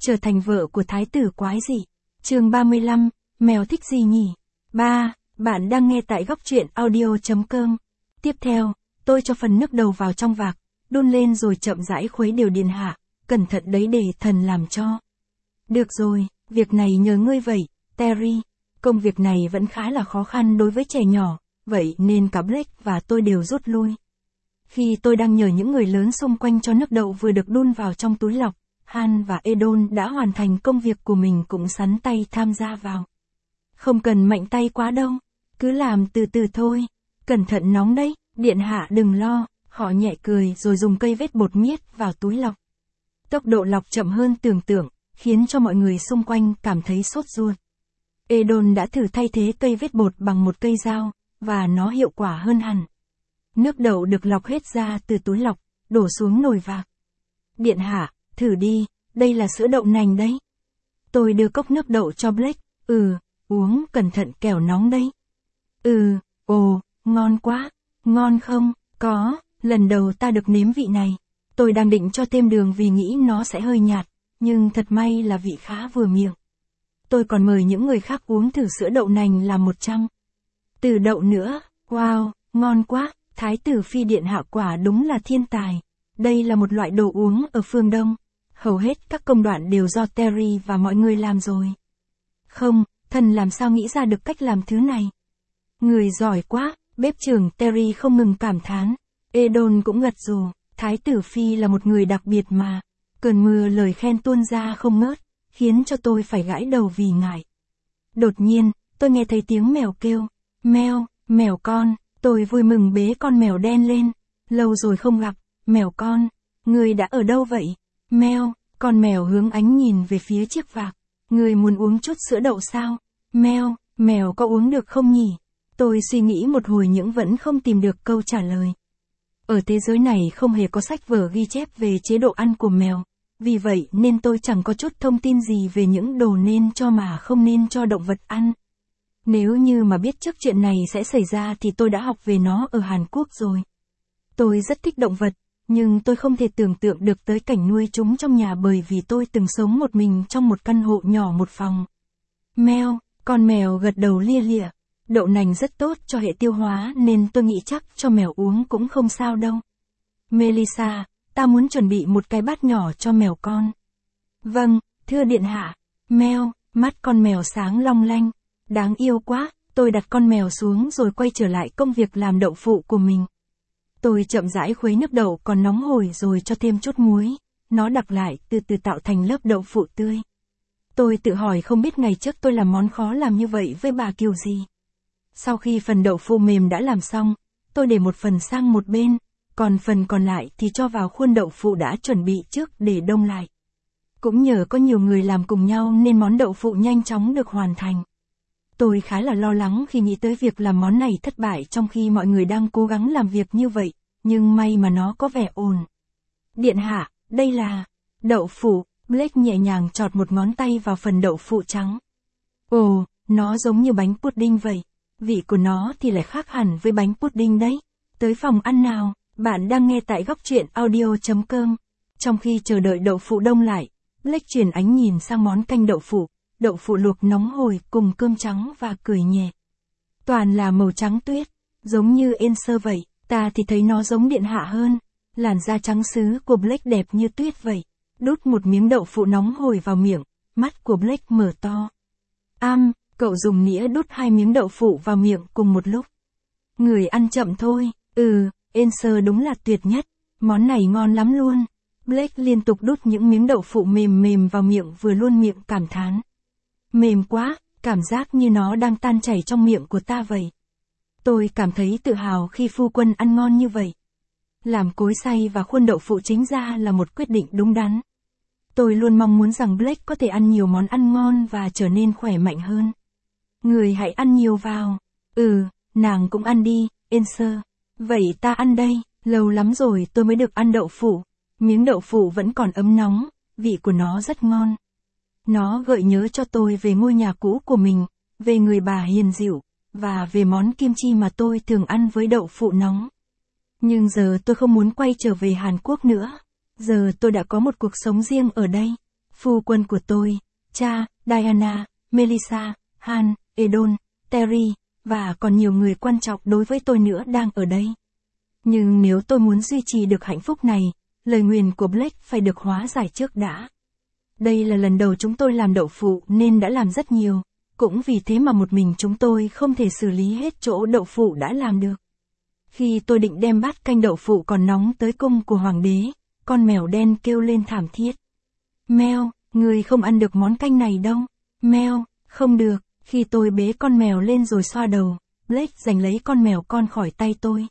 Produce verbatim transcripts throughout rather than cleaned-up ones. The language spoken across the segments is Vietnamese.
trở thành vợ của thái tử quái dị. Chương ba mươi lăm, mèo thích gì nhỉ? ba. Bạn đang nghe tại góc truyện audio chấm com. Tiếp theo, tôi cho phần nước đầu vào trong vạc, đun lên rồi chậm rãi khuấy đều điện hạ, cẩn thận đấy để thần làm cho. Được rồi, việc này nhờ ngươi vậy, Terry. Công việc này vẫn khá là khó khăn đối với trẻ nhỏ, vậy nên cả Blake và tôi đều rút lui. Khi tôi đang nhờ những người lớn xung quanh cho nước đậu vừa được đun vào trong túi lọc, Han và Edon đã hoàn thành công việc của mình cũng sắn tay tham gia vào. Không cần mạnh tay quá đâu, cứ làm từ từ thôi, cẩn thận nóng đấy, điện hạ đừng lo, họ nhẹ cười rồi dùng cây vết bột miết vào túi lọc. Tốc độ lọc chậm hơn tưởng tượng, khiến cho mọi người xung quanh cảm thấy sốt ruột. Edon đã thử thay thế cây vết bột bằng một cây dao, và nó hiệu quả hơn hẳn. Nước đậu được lọc hết ra từ túi lọc, đổ xuống nồi vạc. Điện hạ, thử đi, đây là sữa đậu nành đấy. Tôi đưa cốc nước đậu cho Blake, ừ, uống cẩn thận kẻo nóng đấy. Ừ, ồ, ngon quá, ngon không, có, lần đầu ta được nếm vị này. Tôi đang định cho thêm đường vì nghĩ nó sẽ hơi nhạt, nhưng thật may là vị khá vừa miệng. Tôi còn mời những người khác uống thử sữa đậu nành làm một trăm. Từ đậu nữa, wow, ngon quá, thái tử phi điện hạ quả đúng là thiên tài. Đây là một loại đồ uống ở phương Đông. Hầu hết các công đoạn đều do Terry và mọi người làm rồi. Không, thần làm sao nghĩ ra được cách làm thứ này. Người giỏi quá, bếp trưởng Terry không ngừng cảm thán. Edon cũng gật gù, thái tử phi là một người đặc biệt mà. Cơn mưa lời khen tuôn ra không ngớt, khiến cho tôi phải gãi đầu vì ngại. Đột nhiên, tôi nghe thấy tiếng mèo kêu. Mèo, mèo con, tôi vui mừng bế con mèo đen lên. Lâu rồi không gặp, mèo con, người đã ở đâu vậy? Mèo, con mèo hướng ánh nhìn về phía chiếc vạc. Người muốn uống chút sữa đậu sao? Mèo, mèo có uống được không nhỉ? Tôi suy nghĩ một hồi nhưng vẫn không tìm được câu trả lời. Ở thế giới này không hề có sách vở ghi chép về chế độ ăn của mèo. Vì vậy nên tôi chẳng có chút thông tin gì về những đồ nên cho mà không nên cho động vật ăn. Nếu như mà biết trước chuyện này sẽ xảy ra thì tôi đã học về nó ở Hàn Quốc rồi. Tôi rất thích động vật, nhưng tôi không thể tưởng tượng được tới cảnh nuôi chúng trong nhà bởi vì tôi từng sống một mình trong một căn hộ nhỏ một phòng. Mèo, con mèo gật đầu lia lịa. Đậu nành rất tốt cho hệ tiêu hóa nên tôi nghĩ chắc cho mèo uống cũng không sao đâu. Melissa, ta muốn chuẩn bị một cái bát nhỏ cho mèo con. Vâng, thưa điện hạ. Mèo, mắt con mèo sáng long lanh. Đáng yêu quá, tôi đặt con mèo xuống rồi quay trở lại công việc làm đậu phụ của mình. Tôi chậm rãi khuấy nước đậu còn nóng hổi rồi cho thêm chút muối. Nó đặc lại từ từ tạo thành lớp đậu phụ tươi. Tôi tự hỏi không biết ngày trước tôi làm món khó làm như vậy với bà kiểu gì. Sau khi phần đậu phụ mềm đã làm xong, tôi để một phần sang một bên, còn phần còn lại thì cho vào khuôn đậu phụ đã chuẩn bị trước để đông lại. Cũng nhờ có nhiều người làm cùng nhau nên món đậu phụ nhanh chóng được hoàn thành. Tôi khá là lo lắng khi nghĩ tới việc làm món này thất bại trong khi mọi người đang cố gắng làm việc như vậy, nhưng may mà nó có vẻ ổn. Điện hạ, đây là đậu phụ. Blake nhẹ nhàng chọt một ngón tay vào phần đậu phụ trắng. Ồ, nó giống như bánh pudding vậy. Vị của nó thì lại khác hẳn với bánh pudding đấy. Tới phòng ăn nào, bạn đang nghe tại góc truyện audio chấm com. Trong khi chờ đợi đậu phụ đông lại, Blake chuyển ánh nhìn sang món canh đậu phụ, đậu phụ luộc nóng hổi cùng cơm trắng và cười nhẹ. Toàn là màu trắng tuyết, giống như Enser vậy, ta thì thấy nó giống điện hạ hơn. Làn da trắng sứ của Blake đẹp như tuyết vậy. Đút một miếng đậu phụ nóng hổi vào miệng, mắt của Blake mở to. Am, cậu dùng nĩa đút hai miếng đậu phụ vào miệng cùng một lúc. Người ăn chậm thôi, ừ, Enser đúng là tuyệt nhất, món này ngon lắm luôn. Blake liên tục đút những miếng đậu phụ mềm mềm vào miệng vừa luôn miệng cảm thán. Mềm quá, cảm giác như nó đang tan chảy trong miệng của ta vậy. Tôi cảm thấy tự hào khi phu quân ăn ngon như vậy. Làm cối xay và khuôn đậu phụ chính ra là một quyết định đúng đắn. Tôi luôn mong muốn rằng Blake có thể ăn nhiều món ăn ngon và trở nên khỏe mạnh hơn. Người hãy ăn nhiều vào. Ừ, nàng cũng ăn đi, Enser. Vậy ta ăn đây, lâu lắm rồi tôi mới được ăn đậu phụ. Miếng đậu phụ vẫn còn ấm nóng, vị của nó rất ngon. Nó gợi nhớ cho tôi về ngôi nhà cũ của mình, về người bà hiền dịu, và về món kim chi mà tôi thường ăn với đậu phụ nóng. Nhưng giờ tôi không muốn quay trở về Hàn Quốc nữa. Giờ tôi đã có một cuộc sống riêng ở đây. phu quân của tôi, cha, Diana, Melissa, Han, Edon, Terry, và còn nhiều người quan trọng đối với tôi nữa đang ở đây. Nhưng nếu tôi muốn duy trì được hạnh phúc này, lời nguyền của Blake phải được hóa giải trước đã. Đây là lần đầu chúng tôi làm đậu phụ nên đã làm rất nhiều, cũng vì thế mà một mình chúng tôi không thể xử lý hết chỗ đậu phụ đã làm được. Khi tôi định đem bát canh đậu phụ còn nóng tới cung của hoàng đế, con mèo đen kêu lên thảm thiết. Mèo, người không ăn được món canh này đâu. Mèo, không được. Khi tôi bế con mèo lên rồi xoa đầu, Blake giành lấy con mèo con khỏi tay tôi.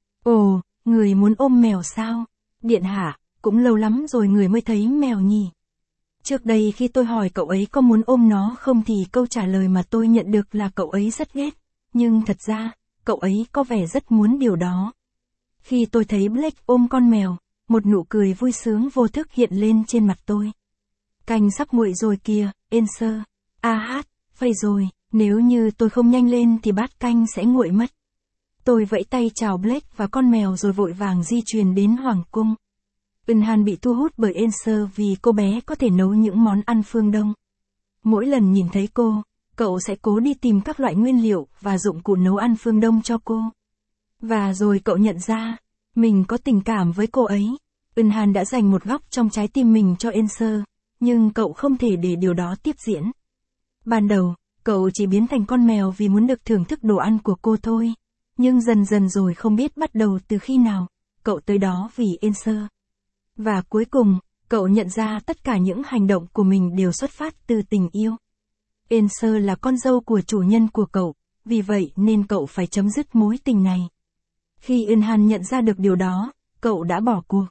Ồ, người muốn ôm mèo sao? Điện hạ, cũng lâu lắm rồi người mới thấy mèo nhỉ. Trước đây khi tôi hỏi cậu ấy có muốn ôm nó không thì câu trả lời mà tôi nhận được là cậu ấy rất ghét. Nhưng thật ra, cậu ấy có vẻ rất muốn điều đó. Khi tôi thấy Blake ôm con mèo, một nụ cười vui sướng vô thức hiện lên trên mặt tôi. Canh sắp nguội rồi kìa, Enser. A hát, phải rồi, nếu như tôi không nhanh lên thì bát canh sẽ nguội mất. Tôi vẫy tay chào Blake và con mèo rồi vội vàng di chuyển đến hoàng cung. Unhan bị thu hút bởi Enser vì cô bé có thể nấu những món ăn phương Đông. Mỗi lần nhìn thấy cô, cậu sẽ cố đi tìm các loại nguyên liệu và dụng cụ nấu ăn phương Đông cho cô. Và rồi cậu nhận ra, mình có tình cảm với cô ấy. Unhan đã dành một góc trong trái tim mình cho Enser, nhưng cậu không thể để điều đó tiếp diễn. Ban đầu, cậu chỉ biến thành con mèo vì muốn được thưởng thức đồ ăn của cô thôi. Nhưng dần dần rồi không biết bắt đầu từ khi nào, cậu tới đó vì Enser. Và cuối cùng, cậu nhận ra tất cả những hành động của mình đều xuất phát từ tình yêu. Enser là con dâu của chủ nhân của cậu, vì vậy nên cậu phải chấm dứt mối tình này. Khi Unhan nhận ra được điều đó, cậu đã bỏ cuộc.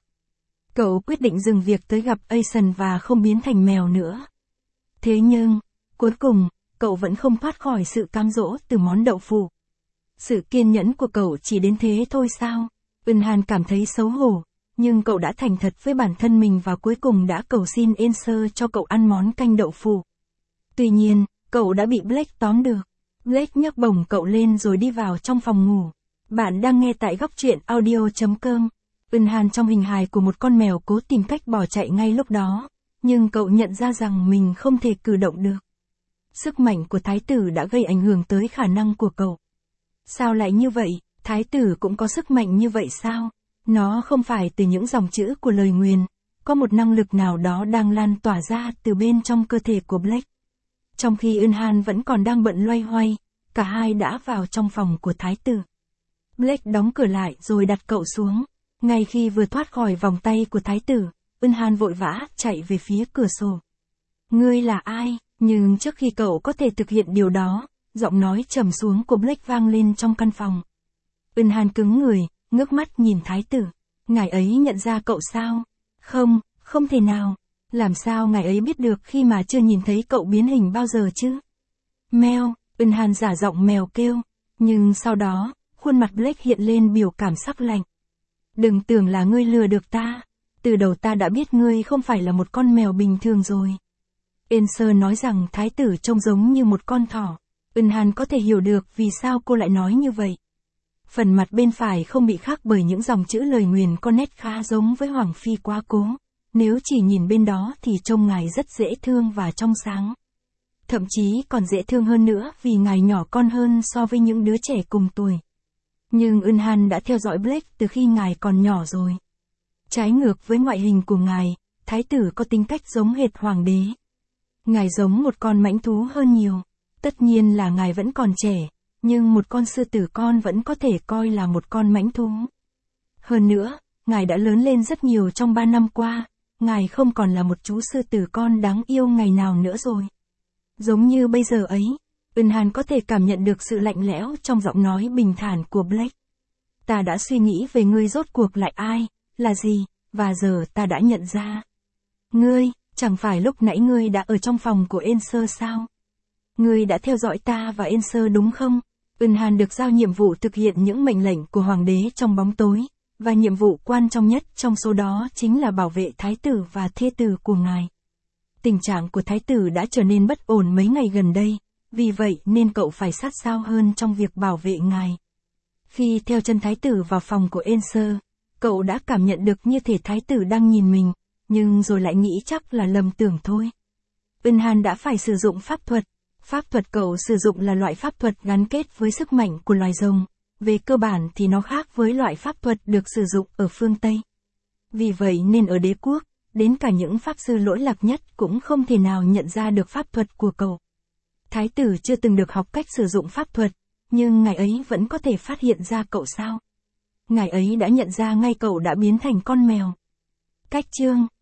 Cậu quyết định dừng việc tới gặp Aeson và không biến thành mèo nữa. Thế nhưng, cuối cùng, cậu vẫn không thoát khỏi sự cám dỗ từ món đậu phụ. Sự kiên nhẫn của cậu chỉ đến thế thôi sao? Unhan cảm thấy xấu hổ, nhưng cậu đã thành thật với bản thân mình và cuối cùng đã cầu xin Enser cho cậu ăn món canh đậu phụ. Tuy nhiên, cậu đã bị Blake tóm được. Blake nhấc bổng cậu lên rồi đi vào trong phòng ngủ. Bạn đang nghe tại góc truyện audio chấm com. Unhan trong hình hài của một con mèo cố tìm cách bỏ chạy ngay lúc đó, nhưng cậu nhận ra rằng mình không thể cử động được. Sức mạnh của thái tử đã gây ảnh hưởng tới khả năng của cậu. Sao lại như vậy, thái tử cũng có sức mạnh như vậy sao? Nó không phải từ những dòng chữ của lời nguyền, có một năng lực nào đó đang lan tỏa ra từ bên trong cơ thể của Blake. Trong khi Unhan vẫn còn đang bận loay hoay, cả hai đã vào trong phòng của thái tử. Blake đóng cửa lại rồi đặt cậu xuống. Ngay khi vừa thoát khỏi vòng tay của thái tử, Unhan vội vã chạy về phía cửa sổ. Ngươi là ai? Nhưng trước khi cậu có thể thực hiện điều đó, giọng nói trầm xuống của Blake vang lên trong căn phòng. Unhan cứng người, ngước mắt nhìn thái tử. Ngài ấy nhận ra cậu sao? Không, không thể nào. Làm sao ngài ấy biết được khi mà chưa nhìn thấy cậu biến hình bao giờ chứ? Mèo, Unhan giả giọng mèo kêu. Nhưng sau đó, khuôn mặt Blake hiện lên biểu cảm sắc lạnh. Đừng tưởng là ngươi lừa được ta. Từ đầu ta đã biết ngươi không phải là một con mèo bình thường rồi. Enser nói rằng thái tử trông giống như một con thỏ. Unhan có thể hiểu được vì sao cô lại nói như vậy. Phần mặt bên phải không bị khác bởi những dòng chữ lời nguyền có nét khá giống với Hoàng Phi quá cố. Nếu chỉ nhìn bên đó thì trông ngài rất dễ thương và trong sáng. Thậm chí còn dễ thương hơn nữa vì ngài nhỏ con hơn so với những đứa trẻ cùng tuổi. Nhưng Unhan đã theo dõi Blake từ khi ngài còn nhỏ rồi. Trái ngược với ngoại hình của ngài, thái tử có tính cách giống hệt hoàng đế. Ngài giống một con mãnh thú hơn nhiều. Tất nhiên là ngài vẫn còn trẻ, nhưng một con sư tử con vẫn có thể coi là một con mãnh thú. Hơn nữa, ngài đã lớn lên rất nhiều trong ba năm qua, ngài không còn là một chú sư tử con đáng yêu ngày nào nữa rồi. Giống như bây giờ ấy, Unhan có thể cảm nhận được sự lạnh lẽo trong giọng nói bình thản của Blake. Ta đã suy nghĩ về ngươi rốt cuộc lại ai, là gì, và giờ ta đã nhận ra. Ngươi, chẳng phải lúc nãy ngươi đã ở trong phòng của Enser sao? Ngươi đã theo dõi ta và Enser đúng không? Unhan được giao nhiệm vụ thực hiện những mệnh lệnh của hoàng đế trong bóng tối, và nhiệm vụ quan trọng nhất trong số đó chính là bảo vệ thái tử và thê tử của ngài. Tình trạng của thái tử đã trở nên bất ổn mấy ngày gần đây, vì vậy nên cậu phải sát sao hơn trong việc bảo vệ ngài. Khi theo chân thái tử vào phòng của Enser, cậu đã cảm nhận được như thể thái tử đang nhìn mình, nhưng rồi lại nghĩ chắc là lầm tưởng thôi. Ân Hàn đã phải sử dụng pháp thuật. Pháp thuật cậu sử dụng là loại pháp thuật gắn kết với sức mạnh của loài rồng. Về cơ bản thì nó khác với loại pháp thuật được sử dụng ở phương Tây. Vì vậy nên ở đế quốc, đến cả những pháp sư lỗi lạc nhất cũng không thể nào nhận ra được pháp thuật của cậu. Thái tử chưa từng được học cách sử dụng pháp thuật, nhưng ngài ấy vẫn có thể phát hiện ra cậu sao? Ngài ấy đã nhận ra ngay cậu đã biến thành con mèo. Cách chương